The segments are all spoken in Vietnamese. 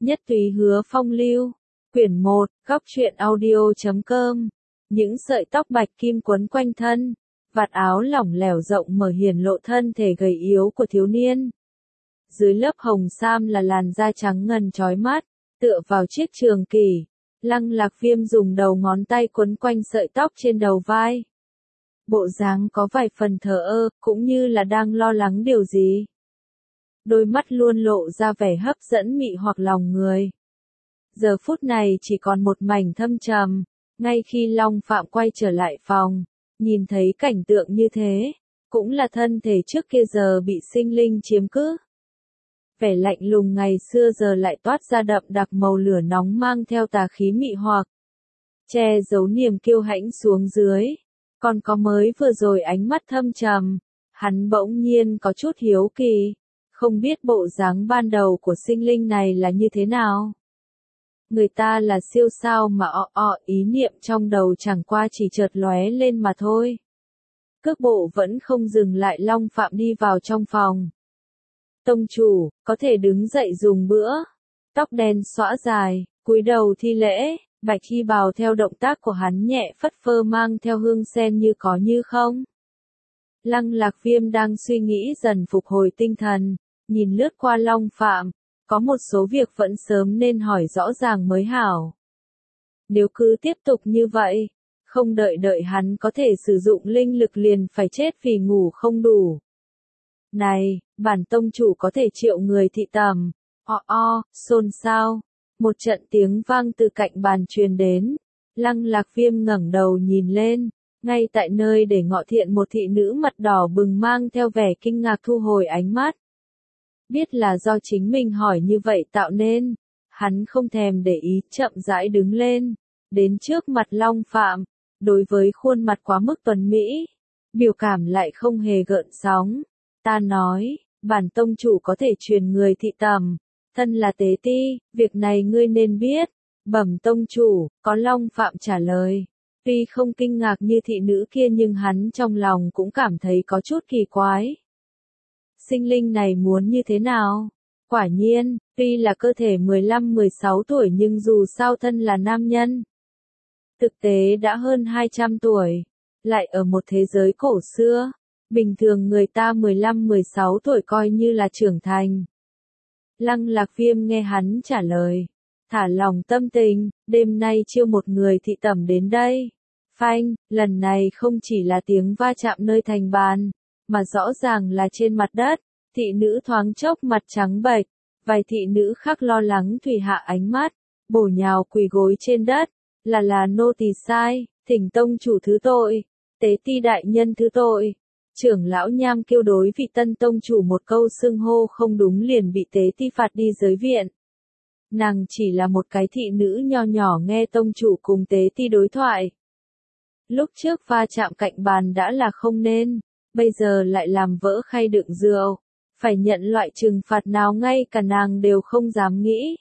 Nhất Túy Hứa Phong Lưu, quyển 1, góc truyện audio.com. Những sợi tóc bạch kim quấn quanh thân, vạt áo lỏng lẻo rộng mở hiển lộ thân thể gầy yếu của thiếu niên. Dưới lớp hồng sam là làn da trắng ngần chói mắt, tựa vào chiếc trường kỷ. Lăng Lạc Viêm dùng đầu ngón tay quấn quanh sợi tóc trên đầu vai. Bộ dáng có vài phần thờ ơ, cũng như là đang lo lắng điều gì. Đôi mắt luôn lộ ra vẻ hấp dẫn mị hoặc lòng người. Giờ phút này chỉ còn một mảnh thâm trầm, ngay khi Long Phạm quay trở lại phòng, nhìn thấy cảnh tượng như thế, cũng là thân thể trước kia giờ bị sinh linh chiếm cứ. Vẻ lạnh lùng ngày xưa giờ lại toát ra đậm đặc màu lửa nóng mang theo tà khí mị hoặc, che giấu niềm kiêu hãnh xuống dưới. Còn có mới vừa rồi ánh mắt thâm trầm, hắn bỗng nhiên có chút hiếu kỳ, không biết bộ dáng ban đầu của sinh linh này là như thế nào. Người ta là siêu sao mà ý niệm trong đầu chẳng qua chỉ chợt lóe lên mà thôi. Cước bộ vẫn không dừng lại, Long Phạm đi vào trong phòng. Tông chủ, có thể đứng dậy dùng bữa. Tóc đen xõa dài, cúi đầu thi lễ, bạch y bào theo động tác của hắn nhẹ phất phơ mang theo hương sen như có như không. Lăng Lạc Viêm đang suy nghĩ dần phục hồi tinh thần, nhìn lướt qua Long Phạm, có một số việc vẫn sớm nên hỏi rõ ràng mới hảo. Nếu cứ tiếp tục như vậy, không đợi hắn có thể sử dụng linh lực liền phải chết vì ngủ không đủ. Này, bản tông chủ có thể triệu người thị tầm. Xôn xao. Một trận tiếng vang từ cạnh bàn truyền đến. Lăng Lạc Viêm ngẩng đầu nhìn lên, ngay tại nơi để ngọ thiện một thị nữ mặt đỏ bừng mang theo vẻ kinh ngạc thu hồi ánh mắt. Biết là do chính mình hỏi như vậy tạo nên, hắn không thèm để ý, chậm rãi đứng lên, đến trước mặt Long Phạm, đối với khuôn mặt quá mức tuấn mỹ, biểu cảm lại không hề gợn sóng. Ta nói, bản tông chủ có thể truyền người thị tầm, thân là tế ti, việc này ngươi nên biết. Bẩm tông chủ, có Long Phạm trả lời. Tuy không kinh ngạc như thị nữ kia nhưng hắn trong lòng cũng cảm thấy có chút kỳ quái. Sinh linh này muốn như thế nào? Quả nhiên, tuy là cơ thể 15-16 tuổi nhưng dù sao thân là nam nhân. Thực tế đã hơn 200 tuổi, lại ở một thế giới cổ xưa. Bình thường người ta 15-16 tuổi coi như là trưởng thành. Lăng Lạc Viêm nghe hắn trả lời, thả lòng tâm tình, đêm nay chiêu một người thị tẩm đến đây. Phanh, lần này không chỉ là tiếng va chạm nơi thành bàn, mà rõ ràng là trên mặt đất. Thị nữ thoáng chốc mặt trắng bệch, vài thị nữ khác lo lắng thủy hạ ánh mắt, bổ nhào quỳ gối trên đất, là nô tỳ sai, thỉnh tông chủ thứ tội, tế ti đại nhân thứ tội. Trưởng lão Nham kêu đối vị tân tông chủ một câu xưng hô không đúng liền bị tế ti phạt đi giới viện. Nàng chỉ là một cái thị nữ nho nhỏ nghe tông chủ cùng tế ti đối thoại. Lúc trước va chạm cạnh bàn đã là không nên, bây giờ lại làm vỡ khay đựng rượu, phải nhận loại trừng phạt nào ngay cả nàng đều không dám nghĩ.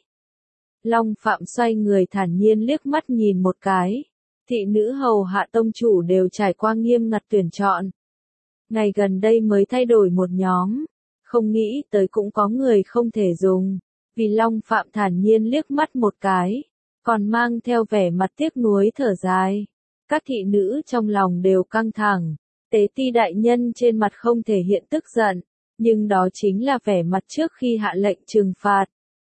Long Phạm xoay người thản nhiên liếc mắt nhìn một cái, thị nữ hầu hạ tông chủ đều trải qua nghiêm ngặt tuyển chọn. Ngày gần đây mới thay đổi một nhóm, không nghĩ tới cũng có người không thể dùng, vì Long Phạm thản nhiên liếc mắt một cái, còn mang theo vẻ mặt tiếc nuối thở dài. Các thị nữ trong lòng đều căng thẳng, tế ti đại nhân trên mặt không thể hiện tức giận, nhưng đó chính là vẻ mặt trước khi hạ lệnh trừng phạt.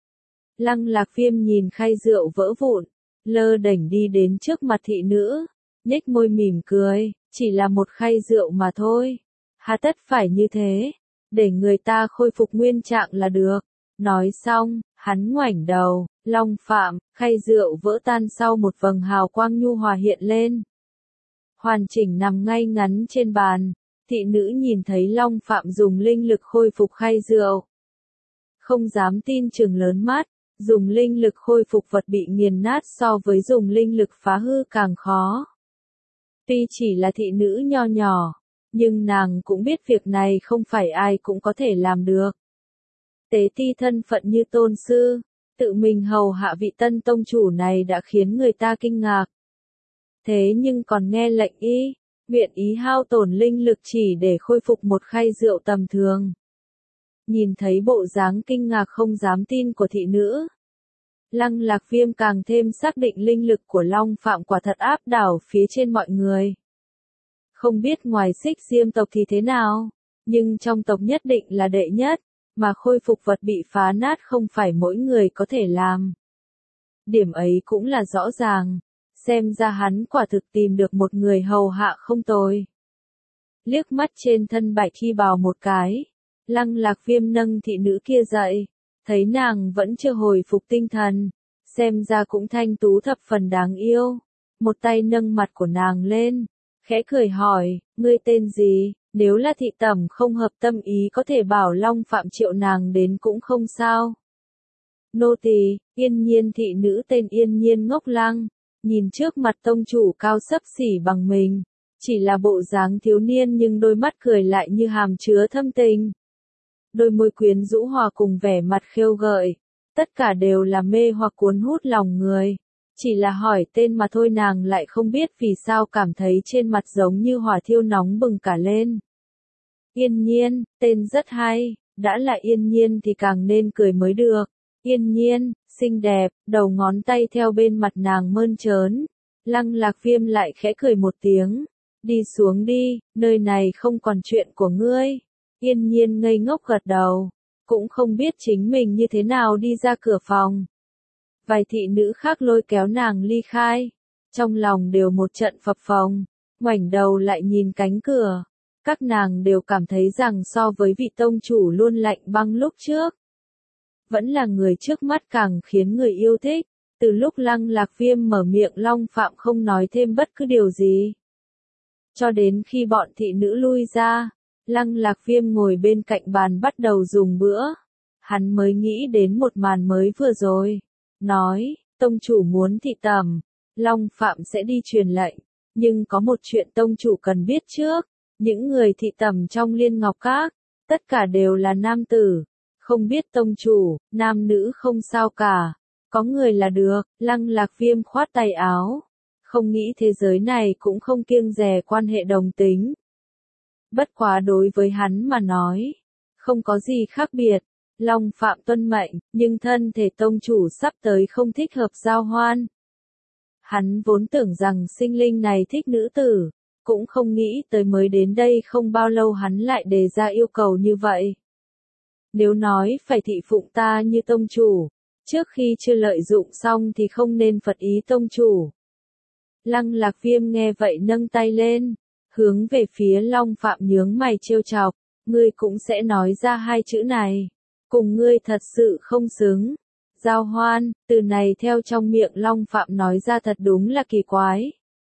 Lăng Lạc Viêm nhìn khay rượu vỡ vụn, lơ đễnh đi đến trước mặt thị nữ, nhếch môi mỉm cười, chỉ là một khay rượu mà thôi. Hà tất phải như thế, để người ta khôi phục nguyên trạng là được. Nói xong, hắn ngoảnh đầu, Long Phạm, khay rượu vỡ tan sau một vầng hào quang nhu hòa hiện lên. Hoàn chỉnh nằm ngay ngắn trên bàn, thị nữ nhìn thấy Long Phạm dùng linh lực khôi phục khay rượu. Không dám tin trừng lớn mắt, dùng linh lực khôi phục vật bị nghiền nát so với dùng linh lực phá hư càng khó. Tuy chỉ là thị nữ nho nhỏ, nhưng nàng cũng biết việc này không phải ai cũng có thể làm được. Tế ti thân phận như tôn sư, tự mình hầu hạ vị tân tông chủ này đã khiến người ta kinh ngạc. Thế nhưng còn nghe lệnh nguyện ý hao tổn linh lực chỉ để khôi phục một khay rượu tầm thường. Nhìn thấy bộ dáng kinh ngạc không dám tin của thị nữ, Lăng Lạc Viêm càng thêm xác định linh lực của Long Phạm quả thật áp đảo phía trên mọi người. Không biết ngoài Xích Diêm tộc thì thế nào, nhưng trong tộc nhất định là đệ nhất, mà khôi phục vật bị phá nát không phải mỗi người có thể làm. Điểm ấy cũng là rõ ràng, xem ra hắn quả thực tìm được một người hầu hạ không tồi. Liếc mắt trên thân Bạch Hy Bào một cái, Lăng Lạc Viêm nâng thị nữ kia dậy, thấy nàng vẫn chưa hồi phục tinh thần, xem ra cũng thanh tú thập phần đáng yêu, một tay nâng mặt của nàng lên, khẽ cười hỏi, ngươi tên gì, nếu là thị tẩm không hợp tâm ý có thể bảo Long Phạm triệu nàng đến cũng không sao. Nô tỳ, Yên Nhiên thị nữ tên Yên Nhiên Ngốc Lăng, nhìn trước mặt tông chủ cao xấp xỉ bằng mình, chỉ là bộ dáng thiếu niên nhưng đôi mắt cười lại như hàm chứa thâm tình. Đôi môi quyến rũ hòa cùng vẻ mặt khêu gợi, tất cả đều là mê hoặc cuốn hút lòng người. Chỉ là hỏi tên mà thôi nàng lại không biết vì sao cảm thấy trên mặt giống như hỏa thiêu nóng bừng cả lên. Yên Nhiên, tên rất hay, đã là Yên Nhiên thì càng nên cười mới được. Yên Nhiên, xinh đẹp, đầu ngón tay theo bên mặt nàng mơn trớn. Lăng Lạc Viêm lại khẽ cười một tiếng. Đi xuống đi, nơi này không còn chuyện của ngươi. Yên Nhiên ngây ngốc gật đầu, cũng không biết chính mình như thế nào đi ra cửa phòng. Vài thị nữ khác lôi kéo nàng ly khai, trong lòng đều một trận phập phồng, ngoảnh đầu lại nhìn cánh cửa. Các nàng đều cảm thấy rằng so với vị tông chủ luôn lạnh băng lúc trước, vẫn là người trước mắt càng khiến người yêu thích. Từ lúc Lăng Lạc Viêm mở miệng Long Phạm không nói thêm bất cứ điều gì. Cho đến khi bọn thị nữ lui ra, Lăng Lạc Viêm ngồi bên cạnh bàn bắt đầu dùng bữa. Hắn mới nghĩ đến một màn mới vừa rồi. Nói, tông chủ muốn thị tẩm, Long Phạm sẽ đi truyền lệnh. Nhưng có một chuyện tông chủ cần biết trước. Những người thị tẩm trong Liên Ngọc Các, tất cả đều là nam tử. Không biết tông chủ, nam nữ không sao cả. Có người là được, Lăng Lạc Viêm khoát tay áo. Không nghĩ thế giới này cũng không kiêng dè quan hệ đồng tính. Bất quá đối với hắn mà nói, không có gì khác biệt. Long Phạm tuân mệnh, nhưng thân thể tông chủ sắp tới không thích hợp giao hoan. Hắn vốn tưởng rằng sinh linh này thích nữ tử, cũng không nghĩ tới mới đến đây không bao lâu hắn lại đề ra yêu cầu như vậy. Nếu nói phải thị phụng ta như tông chủ, trước khi chưa lợi dụng xong thì không nên phật ý tông chủ. Lăng Lạc Viêm nghe vậy nâng tay lên, hướng về phía Long Phạm nhướng mày trêu chọc, ngươi cũng sẽ nói ra hai chữ này, cùng ngươi thật sự không xứng. Giao hoan, từ này theo trong miệng Long Phạm nói ra thật đúng là kỳ quái.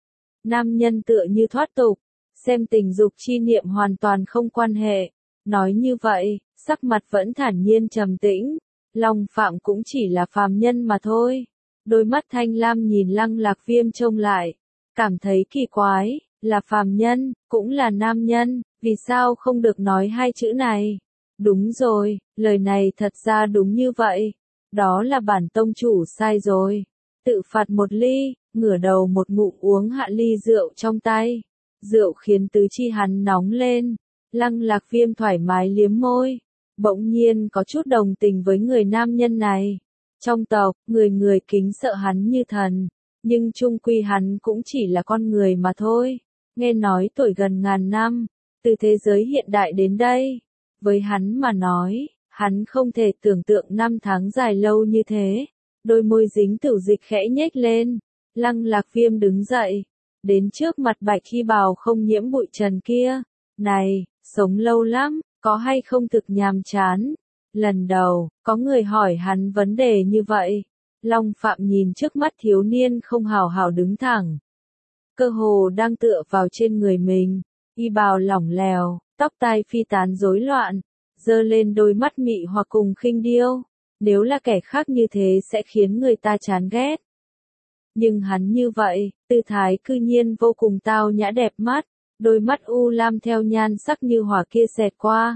Nam nhân tựa như thoát tục, xem tình dục chi niệm hoàn toàn không quan hệ. Nói như vậy, sắc mặt vẫn thản nhiên trầm tĩnh. Long Phạm cũng chỉ là phàm nhân mà thôi. Đôi mắt thanh lam nhìn Lăng Lạc Viêm trông lại, cảm thấy kỳ quái, là phàm nhân, cũng là nam nhân, vì sao không được nói hai chữ này? Đúng rồi, lời này thật ra đúng như vậy. Đó là bản tông chủ sai rồi. Tự phạt một ly, ngửa đầu một ngụm uống hạ ly rượu trong tay. Rượu khiến tứ chi hắn nóng lên. Lăng Lạc Viêm thoải mái liếm môi. Bỗng nhiên có chút đồng tình với người nam nhân này. Trong tộc, người người kính sợ hắn như thần. Nhưng chung quy hắn cũng chỉ là con người mà thôi. Nghe nói tuổi gần ngàn năm, từ thế giới hiện đại đến đây. Với hắn mà nói, hắn không thể tưởng tượng năm tháng dài lâu như thế. Đôi môi dính tửu dịch khẽ nhếch lên. Lăng Lạc Viêm đứng dậy, đến trước mặt Bạch Hy Bào không nhiễm bụi trần kia. Này, sống lâu lắm, có hay không thực nhàm chán? Lần đầu, có người hỏi hắn vấn đề như vậy. Long Phạm nhìn trước mắt thiếu niên không hào hào đứng thẳng. Cơ hồ đang tựa vào trên người mình. Y bào lỏng lẻo, tóc tai phi tán rối loạn. Giơ lên đôi mắt mị hoặc cùng khinh điêu. Nếu là kẻ khác như thế sẽ khiến người ta chán ghét. Nhưng hắn như vậy, tư thái cư nhiên vô cùng tao nhã đẹp mắt. Đôi mắt u lam theo nhan sắc như hỏa kia xẹt qua.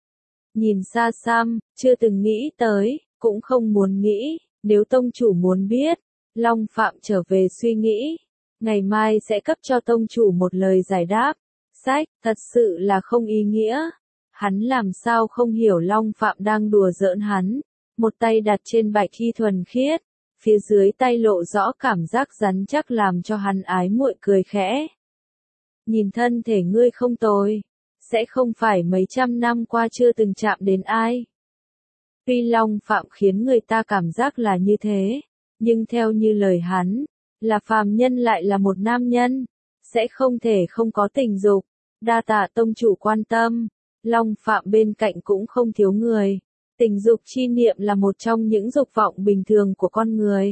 Nhìn xa xăm, chưa từng nghĩ tới, cũng không muốn nghĩ. Nếu tông chủ muốn biết, Long Phạm trở về suy nghĩ. Ngày mai sẽ cấp cho tông chủ một lời giải đáp. Sách, thật sự là không ý nghĩa. Hắn làm sao không hiểu Long Phạm đang đùa giỡn hắn. Một tay đặt trên Bạch Hy thuần khiết, phía dưới tay lộ rõ cảm giác rắn chắc làm cho hắn ái muội cười khẽ. Nhìn thân thể ngươi không tồi, sẽ không phải mấy trăm năm qua chưa từng chạm đến ai. Tuy Long Phạm khiến người ta cảm giác là như thế, nhưng theo như lời hắn, là phàm nhân lại là một nam nhân, sẽ không thể không có tình dục. Đa tạ tông chủ quan tâm, Long Phạm bên cạnh cũng không thiếu người. Tình dục chi niệm là một trong những dục vọng bình thường của con người.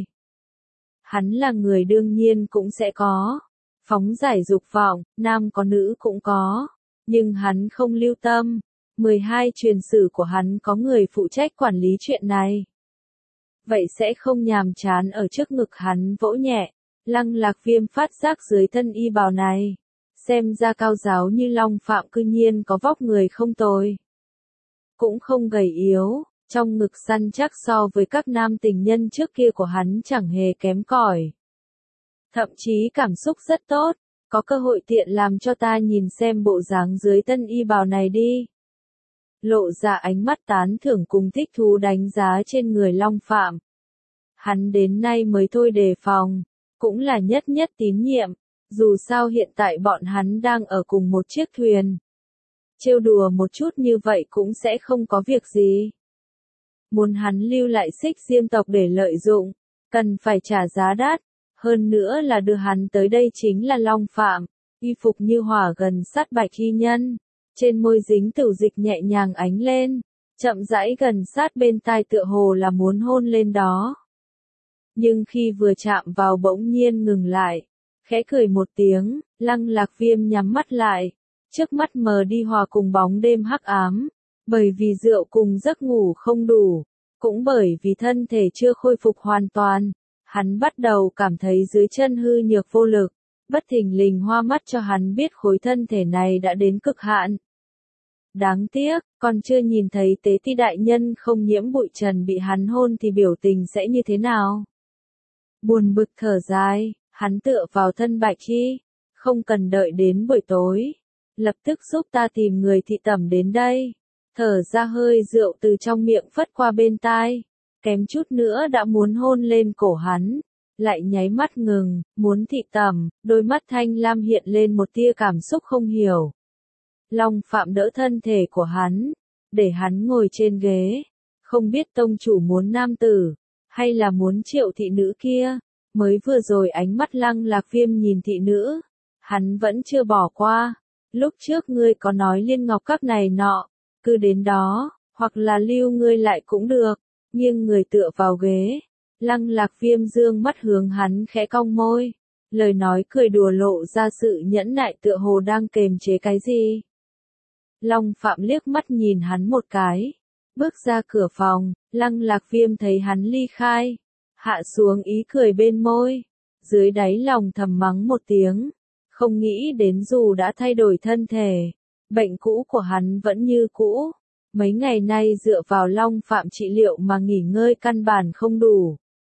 Hắn là người đương nhiên cũng sẽ có. Phóng giải dục vọng, nam có nữ cũng có. Nhưng hắn không lưu tâm. 12 truyền sử của hắn có người phụ trách quản lý chuyện này. Vậy sẽ không nhàm chán ở trước ngực hắn vỗ nhẹ. Lăng Lạc Viêm phát giác dưới thân y bào này. Xem ra cao giáo như Long Phạm cư nhiên có vóc người không tồi. Cũng không gầy yếu, trong ngực săn chắc so với các nam tình nhân trước kia của hắn chẳng hề kém cỏi. Thậm chí cảm xúc rất tốt, có cơ hội tiện làm cho ta nhìn xem bộ dáng dưới tân y bào này đi. Lộ ra ánh mắt tán thưởng cùng thích thú đánh giá trên người Long Phạm. Hắn đến nay mới thôi đề phòng, cũng là nhất tín nhiệm, dù sao hiện tại bọn hắn đang ở cùng một chiếc thuyền. Trêu đùa một chút như vậy cũng sẽ không có việc gì. Muốn hắn lưu lại Xích Diêm tộc để lợi dụng, cần phải trả giá đắt, hơn nữa là đưa hắn tới đây chính là Long Phạm, y phục như hỏa gần sát bạch y nhân, trên môi dính tửu dịch nhẹ nhàng ánh lên, chậm rãi gần sát bên tai tựa hồ là muốn hôn lên đó. Nhưng khi vừa chạm vào bỗng nhiên ngừng lại, khẽ cười một tiếng, Lăng Lạc Viêm nhắm mắt lại. Trước mắt mờ đi hòa cùng bóng đêm hắc ám, bởi vì rượu cùng giấc ngủ không đủ, cũng bởi vì thân thể chưa khôi phục hoàn toàn, hắn bắt đầu cảm thấy dưới chân hư nhược vô lực, bất thình lình hoa mắt cho hắn biết khối thân thể này đã đến cực hạn. Đáng tiếc, còn chưa nhìn thấy Tế Ti đại nhân không nhiễm bụi trần bị hắn hôn thì biểu tình sẽ như thế nào. Buồn bực thở dài, hắn tựa vào thân Bạch Chi, không cần đợi đến buổi tối. Lập tức giúp ta tìm người thị tẩm đến đây. Thở ra hơi rượu từ trong miệng phất qua bên tai. Kém chút nữa đã muốn hôn lên cổ hắn. Lại nháy mắt ngừng, muốn thị tẩm, đôi mắt thanh lam hiện lên một tia cảm xúc không hiểu. Long Phạm đỡ thân thể của hắn, để hắn ngồi trên ghế. Không biết tông chủ muốn nam tử, hay là muốn Triệu thị nữ kia. Mới vừa rồi ánh mắt Lăng Lạc Viêm nhìn thị nữ, hắn vẫn chưa bỏ qua. Lúc trước ngươi có nói liên ngọc các này nọ, cứ đến đó, hoặc là lưu ngươi lại cũng được, nghiêng người tựa vào ghế. Lăng Lạc Viêm dương mắt hướng hắn khẽ cong môi, lời nói cười đùa lộ ra sự nhẫn nại tựa hồ đang kềm chế cái gì. Long Phạm liếc mắt nhìn hắn một cái, bước ra cửa phòng, Lăng Lạc Viêm thấy hắn ly khai, hạ xuống ý cười bên môi, dưới đáy lòng thầm mắng một tiếng. Không nghĩ đến dù đã thay đổi thân thể, bệnh cũ của hắn vẫn như cũ. Mấy ngày nay dựa vào Long Phạm trị liệu mà nghỉ ngơi căn bản không đủ.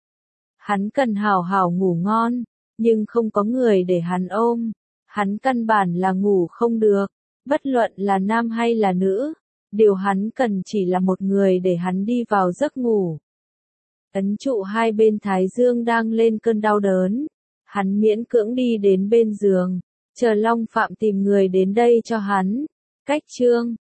Hắn cần hào hào ngủ ngon, nhưng không có người để hắn ôm. Hắn căn bản là ngủ không được, bất luận là nam hay là nữ. Điều hắn cần chỉ là một người để hắn đi vào giấc ngủ. Ấn trụ hai bên thái dương đang lên cơn đau đớn. Hắn miễn cưỡng đi đến bên giường, chờ Long Phạm tìm người đến đây cho hắn. Cách chương